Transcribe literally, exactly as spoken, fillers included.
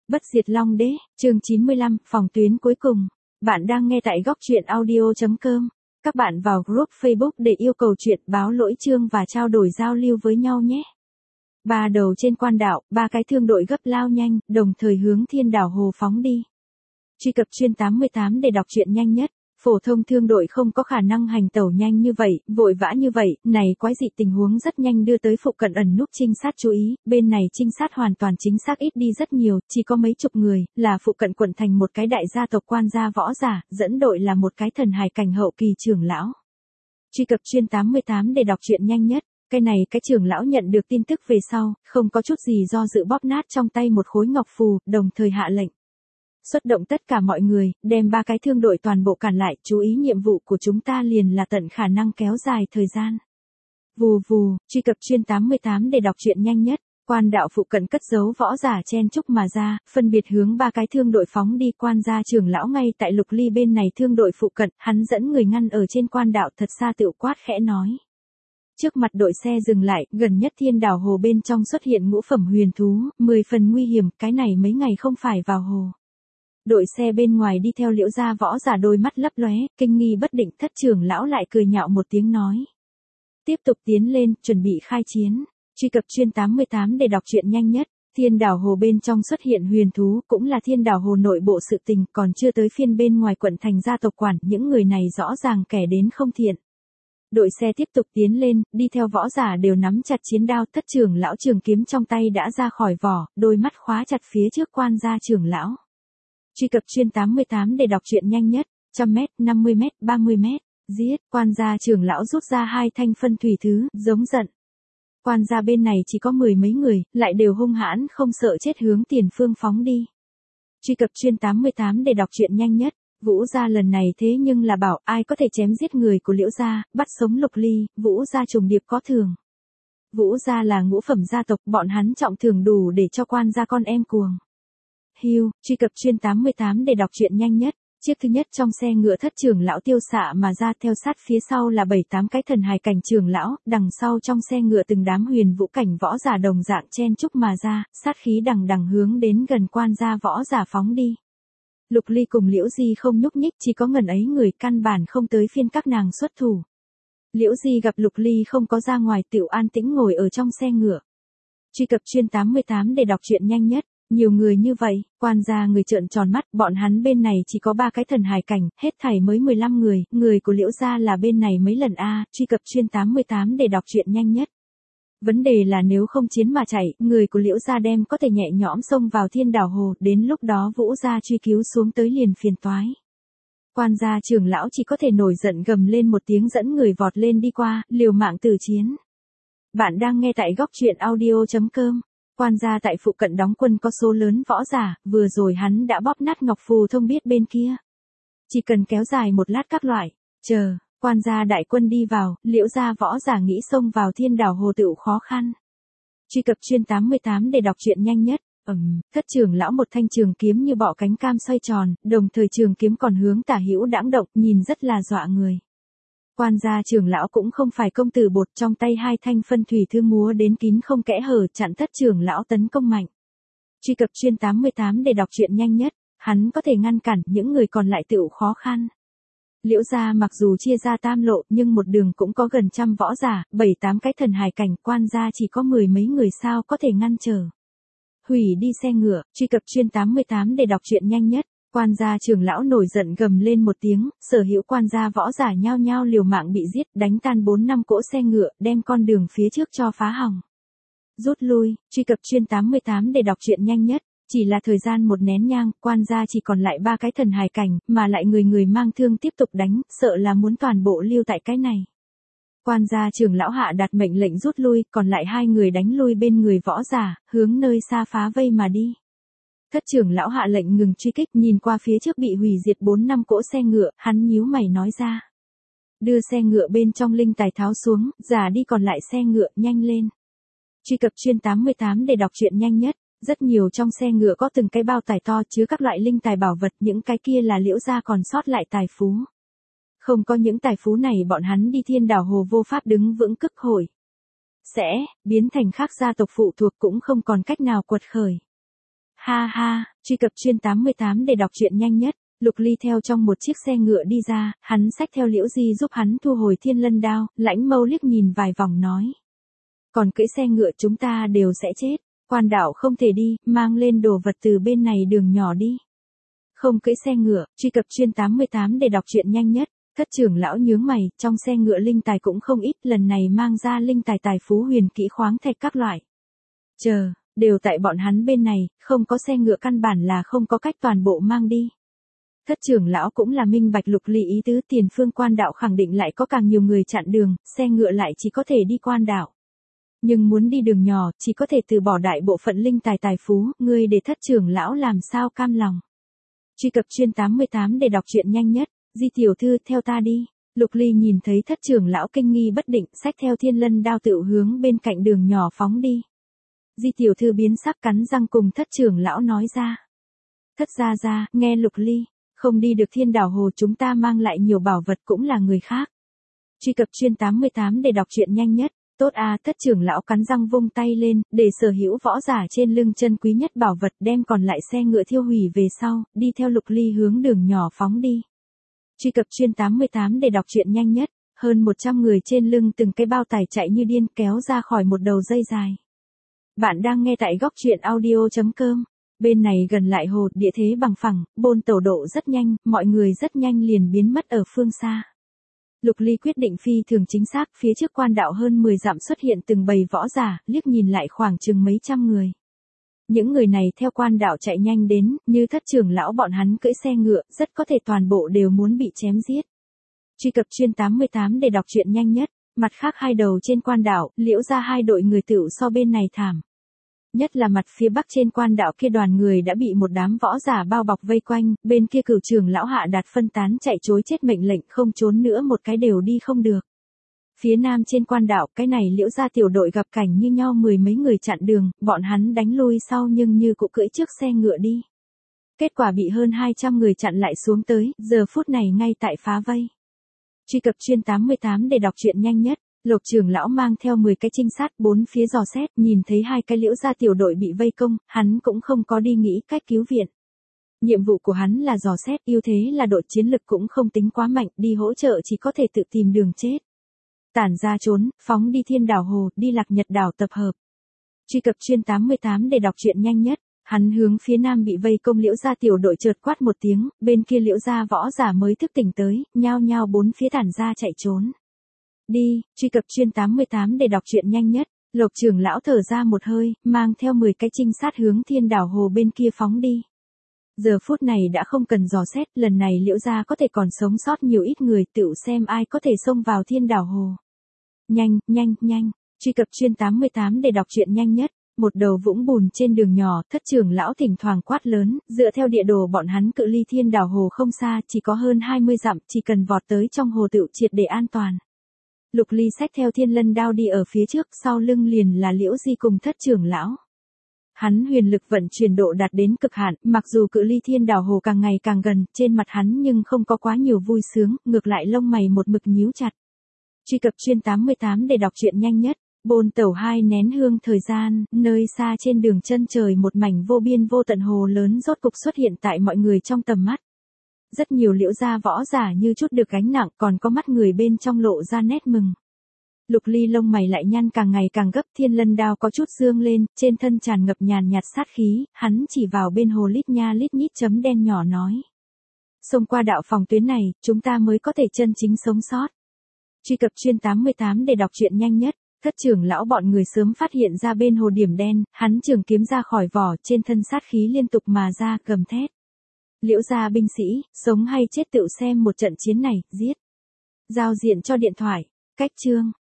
Bất diệt Long Đế, chương chín mươi lăm, phòng tuyến cuối cùng. Bạn đang nghe tại góc truyện audio chấm com. Các bạn vào group Facebook để yêu cầu chuyện báo lỗi chương và trao đổi giao lưu với nhau nhé. Ba đầu trên quan đạo, ba cái thương đội gấp lao nhanh, đồng thời hướng Thiên Đảo Hồ phóng đi. Truy cập chuyên tám mươi tám để đọc truyện nhanh nhất. Phổ thông thương đội không có khả năng hành tẩu nhanh như vậy, vội vã như vậy, này quái dị tình huống rất nhanh đưa tới phụ cận ẩn núp trinh sát chú ý, bên này trinh sát hoàn toàn chính xác ít đi rất nhiều, chỉ có mấy chục người, là phụ cận quận thành một cái đại gia tộc quan gia võ giả, dẫn đội là một cái thần hài cảnh hậu kỳ trưởng lão. Truy cập chuyên tám mươi tám để đọc truyện nhanh nhất. Cái này cái trưởng lão nhận được tin tức về sau, không có chút gì do dự bóp nát trong tay một khối ngọc phù, đồng thời hạ lệnh. Xuất động tất cả mọi người, đem ba cái thương đội toàn bộ cản lại, chú ý nhiệm vụ của chúng ta liền là tận khả năng kéo dài thời gian. Vù vù, truy cập chuyên tám mươi tám để đọc truyện nhanh nhất, quan đạo phụ cận cất giấu võ giả chen chúc mà ra, phân biệt hướng ba cái thương đội phóng đi. Quan gia trưởng lão ngay tại Lục Ly bên này thương đội phụ cận, hắn dẫn người ngăn ở trên quan đạo thật xa tựu quát khẽ nói. Trước mặt đội xe dừng lại, gần nhất Thiên Đảo Hồ bên trong xuất hiện ngũ phẩm huyền thú, mười phần nguy hiểm, cái này mấy ngày không phải vào hồ. Đội xe bên ngoài đi theo Liễu gia võ giả đôi mắt lấp lóe, kinh nghi bất định. Thất trưởng lão lại cười nhạo một tiếng nói. Tiếp tục tiến lên, chuẩn bị khai chiến. Truy cập chuyên tám mươi tám để đọc truyện nhanh nhất. Thiên Đảo Hồ bên trong xuất hiện huyền thú, cũng là Thiên Đảo Hồ nội bộ sự tình, còn chưa tới phiên bên ngoài quận thành gia tộc quản, những người này rõ ràng kẻ đến không thiện. Đội xe tiếp tục tiến lên, đi theo võ giả đều nắm chặt chiến đao. Thất trưởng lão trường kiếm trong tay đã ra khỏi vỏ, đôi mắt khóa chặt phía trước quan gia trưởng lão. Truy cập chuyên tám mươi tám để đọc truyện nhanh nhất, một trăm mét, năm mươi mét, ba mươi mét, giết. Quan gia trưởng lão rút ra hai thanh phân thủy thứ, giống giận. Quan gia bên này chỉ có mười mấy người, lại đều hung hãn không sợ chết hướng tiền phương phóng đi. Truy cập chuyên tám mươi tám để đọc truyện nhanh nhất, Vũ gia lần này thế nhưng là bảo ai có thể chém giết người của Liễu gia, bắt sống Lục Ly, Vũ gia trùng điệp có thưởng. Vũ gia là ngũ phẩm gia tộc, bọn hắn trọng thưởng đủ để cho quan gia con em cuồng. Hiu, truy cập chuyên tám mươi tám để đọc truyện nhanh nhất. Chiếc thứ nhất trong xe ngựa thất trưởng lão tiêu xạ mà ra, theo sát phía sau là bảy tám cái thần hài cảnh trưởng lão, đằng sau trong xe ngựa từng đám huyền vũ cảnh võ giả đồng dạng chen chúc mà ra, sát khí đằng đằng hướng đến gần quan gia võ giả phóng đi. Lục Ly cùng Liễu Di không nhúc nhích, chỉ có ngần ấy người, căn bản không tới phiên các nàng xuất thủ. Liễu Di gặp Lục Ly không có ra ngoài, tựu an tĩnh ngồi ở trong xe ngựa. Truy cập chuyên tám mươi tám để đọc truyện nhanh nhất. Nhiều người như vậy, quan gia người trợn tròn mắt, bọn hắn bên này chỉ có ba cái thần hài cảnh, hết thảy mới mười lăm người, người của Liễu gia là bên này mấy lần a. Truy cập chuyên tám mươi tám để đọc truyện nhanh nhất. Vấn đề là nếu không chiến mà chạy, người của Liễu gia đem có thể nhẹ nhõm xông vào Thiên Đảo Hồ, đến lúc đó Vũ gia truy cứu xuống tới liền phiền toái. Quan gia trưởng lão chỉ có thể nổi giận gầm lên một tiếng, dẫn người vọt lên đi qua, liều mạng tử chiến. Bạn đang nghe tại góc truyện audio chấm com. Quan gia tại phụ cận đóng quân có số lớn võ giả, vừa rồi hắn đã bóp nát ngọc phù thông biết bên kia. Chỉ cần kéo dài một lát các loại, chờ, quan gia đại quân đi vào, Liễu gia võ giả nghĩ xông vào Thiên Đảo Hồ tựu khó khăn. Truy cập chuyên tám mươi tám để đọc truyện nhanh nhất. Ầm, thất trưởng lão một thanh trường kiếm như bọ cánh cam xoay tròn, đồng thời trường kiếm còn hướng tả hữu đãng động, nhìn rất là dọa người. Quan gia trưởng lão cũng không phải công tử bột, trong tay hai thanh phân thủy thư múa đến kín không kẽ hở, chặn thất trưởng lão tấn công mạnh. Truy cập chuyên tám mươi tám để đọc truyện nhanh nhất, hắn có thể ngăn cản, những người còn lại tựu khó khăn. Liễu gia mặc dù chia ra tam lộ, nhưng một đường cũng có gần trăm võ giả, bảy tám cái thần hài cảnh, quan gia chỉ có mười mấy người, sao có thể ngăn trở. Hủy đi xe ngựa. Truy cập chuyên tám mươi tám để đọc truyện nhanh nhất. Quan gia trưởng lão nổi giận gầm lên một tiếng, sở hữu quan gia võ giả nhao nhao liều mạng bị giết, đánh tan bốn năm cỗ xe ngựa, đem con đường phía trước cho phá hỏng. Rút lui. Truy cập chuyên tám mươi tám để đọc truyện nhanh nhất. Chỉ là thời gian một nén nhang, quan gia chỉ còn lại ba cái thần hài cảnh, mà lại người người mang thương tiếp tục đánh, sợ là muốn toàn bộ lưu tại cái này. Quan gia trưởng lão hạ đạt mệnh lệnh rút lui, còn lại hai người đánh lui bên người võ giả, hướng nơi xa phá vây mà đi. Thất trưởng lão hạ lệnh ngừng truy kích, nhìn qua phía trước bị hủy diệt bốn năm cỗ xe ngựa, hắn nhíu mày nói ra. Đưa xe ngựa bên trong linh tài tháo xuống, giả đi còn lại xe ngựa, nhanh lên. Truy cập chuyên tám mươi tám để đọc truyện nhanh nhất. Rất nhiều trong xe ngựa có từng cái bao tải to chứa các loại linh tài bảo vật, những cái kia là Liễu gia còn sót lại tài phú. Không có những tài phú này bọn hắn đi Thiên Đảo Hồ vô pháp đứng vững cực hồi. Sẽ, biến thành khác gia tộc phụ thuộc cũng không còn cách nào quật khởi. Ha ha, truy cập chuyên tám mươi tám để đọc truyện nhanh nhất. Lục Ly theo trong một chiếc xe ngựa đi ra, hắn xách theo Liễu Di giúp hắn thu hồi thiên lân đao, Lãnh Mâu liếc nhìn vài vòng nói. Còn cưỡi xe ngựa chúng ta đều sẽ chết, quan đạo không thể đi, mang lên đồ vật từ bên này đường nhỏ đi. Không cưỡi xe ngựa, truy cập chuyên tám mươi tám để đọc truyện nhanh nhất. Thất trưởng lão nhướng mày, trong xe ngựa linh tài cũng không ít, lần này mang ra linh tài tài phú huyền kỹ khoáng thạch các loại. Chờ, đều tại bọn hắn bên này, không có xe ngựa căn bản là không có cách toàn bộ mang đi. Thất trưởng lão cũng là minh bạch Lục Ly ý tứ, tiền phương quan đạo khẳng định lại có càng nhiều người chặn đường, xe ngựa lại chỉ có thể đi quan đạo. Nhưng muốn đi đường nhỏ, chỉ có thể từ bỏ đại bộ phận linh tài tài phú, ngươi để thất trưởng lão làm sao cam lòng. Truy cập chuyên tám mươi tám để đọc truyện nhanh nhất. Di tiểu thư theo ta đi. Lục Ly nhìn thấy thất trưởng lão kinh nghi bất định, xách theo thiên lân đao tự hướng bên cạnh đường nhỏ phóng đi. Di tiểu thư biến sắc cắn răng cùng thất trưởng lão nói ra. Thất gia gia, nghe Lục Ly, không đi được thiên đảo hồ chúng ta mang lại nhiều bảo vật cũng là người khác. Truy cập chuyên tám mươi tám để đọc truyện nhanh nhất. Tốt à, thất trưởng lão cắn răng vung tay lên, để sở hữu võ giả trên lưng chân quý nhất bảo vật đem còn lại xe ngựa thiêu hủy về sau, đi theo Lục Ly hướng đường nhỏ phóng đi. Truy cập chuyên tám mươi tám để đọc truyện nhanh nhất, hơn một trăm người trên lưng từng cái bao tải chạy như điên kéo ra khỏi một đầu dây dài. Bạn đang nghe tại góc truyện audio chấm com. Bên này gần lại hồ, địa thế bằng phẳng, bôn tàu độ rất nhanh, mọi người rất nhanh liền biến mất ở phương xa. Lục Ly quyết định phi thường chính xác, phía trước quan đạo hơn mười dặm xuất hiện từng bầy võ giả, liếc nhìn lại khoảng chừng mấy trăm người. Những người này theo quan đạo chạy nhanh đến, như thất trưởng lão bọn hắn cưỡi xe ngựa, rất có thể toàn bộ đều muốn bị chém giết. Truy cập chuyên tám mươi tám để đọc truyện nhanh nhất. Mặt khác hai đầu trên quan đảo, Liễu ra hai đội người tựu so bên này thảm. Nhất là mặt phía bắc trên quan đảo kia đoàn người đã bị một đám võ giả bao bọc vây quanh, bên kia cửu trưởng lão hạ đạt phân tán chạy trối chết mệnh lệnh, không trốn nữa một cái đều đi không được. Phía nam trên quan đảo, cái này Liễu ra tiểu đội gặp cảnh như nhau mười mấy người chặn đường, bọn hắn đánh lui sau nhưng như cụ cưỡi trước xe ngựa đi. Kết quả bị hơn hai trăm người chặn lại xuống tới, giờ phút này ngay tại phá vây. Truy cập chuyên tám mươi tám để đọc truyện nhanh nhất. Lục trưởng lão mang theo mười cái trinh sát bốn phía dò xét, nhìn thấy hai cái Liễu gia tiểu đội bị vây công, hắn cũng không có đi nghĩ cách cứu viện. Nhiệm vụ của hắn là dò xét, ưu thế là đội chiến lực cũng không tính quá mạnh, đi hỗ trợ chỉ có thể tự tìm đường chết. Tản ra trốn, phóng đi thiên đảo hồ, đi Lạc Nhật đảo tập hợp. Truy cập chuyên tám mươi tám để đọc truyện nhanh nhất. Hắn hướng phía nam bị vây công Liễu gia tiểu đội chợt quát một tiếng, bên kia Liễu gia võ giả mới thức tỉnh tới, nhao nhao bốn phía tản ra chạy trốn. Đi, truy cập chuyên tám mươi tám để đọc truyện nhanh nhất. Lục trưởng lão thở ra một hơi, mang theo mười cái trinh sát hướng thiên đảo hồ bên kia phóng đi. Giờ phút này đã không cần dò xét, lần này Liễu gia có thể còn sống sót nhiều ít người, tựu xem ai có thể xông vào thiên đảo hồ. Nhanh, nhanh, nhanh, truy cập chuyên tám mươi tám để đọc truyện nhanh nhất. Một đầu vũng bùn trên đường nhỏ, thất trưởng lão thỉnh thoảng quát lớn, dựa theo địa đồ bọn hắn cự ly thiên đảo hồ không xa, chỉ có hơn hai mươi dặm, chỉ cần vọt tới trong hồ tựu triệt để an toàn. Lục Ly xách theo thiên lân đao đi ở phía trước, sau lưng liền là Liễu Di cùng thất trưởng lão. Hắn huyền lực vận chuyển độ đạt đến cực hạn, mặc dù cự ly thiên đảo hồ càng ngày càng gần, trên mặt hắn nhưng không có quá nhiều vui sướng, ngược lại lông mày một mực nhíu chặt. Truy cập chuyên tám mươi tám để đọc truyện nhanh nhất. Bôn tẩu hai nén hương thời gian, nơi xa trên đường chân trời một mảnh vô biên vô tận hồ lớn rốt cục xuất hiện tại mọi người trong tầm mắt. Rất nhiều Liễu gia võ giả như chút được gánh nặng, còn có mắt người bên trong lộ ra nét mừng. Lục Ly lông mày lại nhăn càng ngày càng gấp, thiên lân đao có chút dương lên, trên thân tràn ngập nhàn nhạt sát khí, hắn chỉ vào bên hồ lít nha lít nhít chấm đen nhỏ nói. Xông qua đạo phòng tuyến này, chúng ta mới có thể chân chính sống sót. Truy cập chuyên tám mươi tám để đọc truyện nhanh nhất. Thất trưởng lão bọn người sớm phát hiện ra bên hồ điểm đen, hắn trường kiếm ra khỏi vỏ, trên thân sát khí liên tục mà ra, gầm thét. Liễu gia binh sĩ, sống hay chết tự xem một trận chiến này, giết. Giao diện cho điện thoại, cách chương.